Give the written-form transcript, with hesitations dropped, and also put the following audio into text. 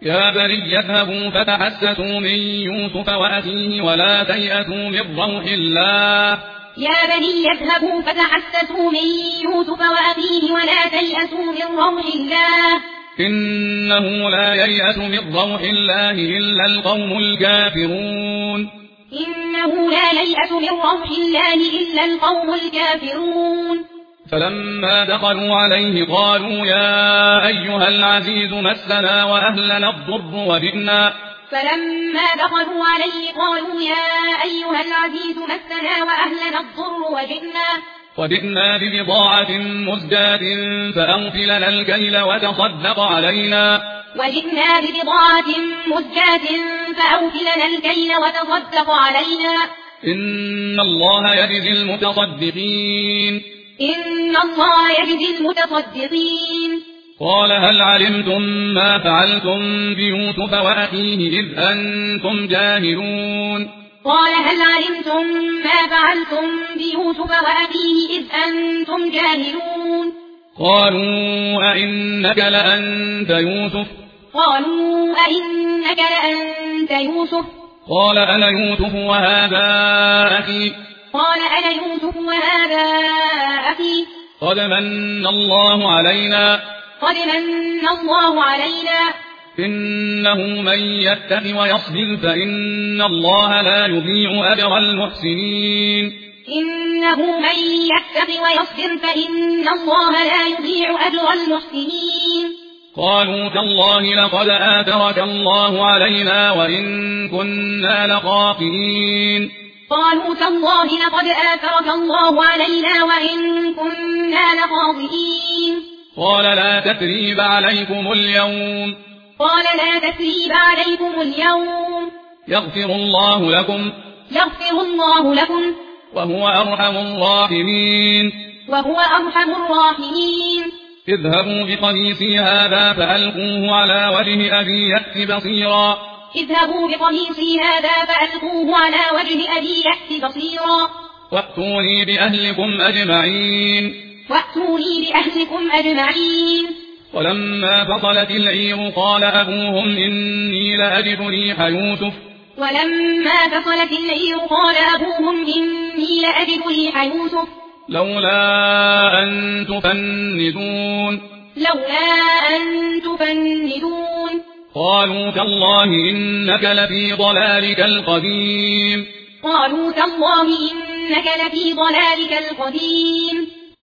يا بني اذهبوا فتحسسوا من يوسف وأخيه ولا تيأسوا من روح الله. يا بني اذهبوا فتحسسوا من يوسف وأخيه ولا تيأسوا من روح الله. إنه لا ييأس من روح الله إلا القوم الكافرون. إنه لا ييأس من روح الله إلا القوم الكافرون. فلما دخلوا عليه قالوا يا أيها العزيز مسنا وأهلنا الضر وجئنا. فلما دخلوا عليه قالوا يا أيها العزيز مسنا وأهلنا الضر وجئنا ببضاعة مزجاة فأوف لنا الكيل وتصدق علينا. وجئنا ببضاعة مزجاة فأوف لنا الكيل وتصدق علينا. إن الله يجزي المتصدقين. إن الله يجزي المتصدقين. قال هل علمتم ما فعلتم بيوسف وأخيه إذ أنتم جاهلون. قال هل علمتم ما فعلتم بيوسف وأخيه إذ أنتم جاهلون. قالوا أئنك لأنت يوسف. قالوا أئنك لأنت يوسف. قال أنا يوسف وهذا أخي. قال أنا يوسف وهذا أخي. قد من الله علينا. قد من الله علينا. إنه من يتق ويصبر فإن الله لا يضيع أجر المحسنين. إنه من يتق ويصبر فإن الله لا يضيع أجر المحسنين. قالوا تالله لقد آثرك الله علينا وإن كنا لخاطئين. قالوا تالله لقد آثرك الله علينا وإن كنا لخاطئين. قال لا تثريب عليكم اليوم. قال لا تثريب عليكم اليوم. يغفر الله لكم. يغفر الله لكم. وهو أرحم الراحمين. وهو أرحم الراحمين. اذهبوا بقميصي هذا فألقوه على وجه أبي يأت بصيرا. اذهبوا بقميصي هذا فألقوه على وجه أبي يأت بصيرا. وأتوني بأهلكم أجمعين. وأتوني بأهلكم أجمعين. ولما فصلت العير قال أبوهم إني لأجد ريح يوسف. ولما فصلت العير قال أبوهم إني لأجد ريح يوسف. لولا أن تفندون. لولا أن تفندون. قالوا تالله إنك لفي ضلالك القديم. قالوا تالله إنك لفي ضلالك القديم.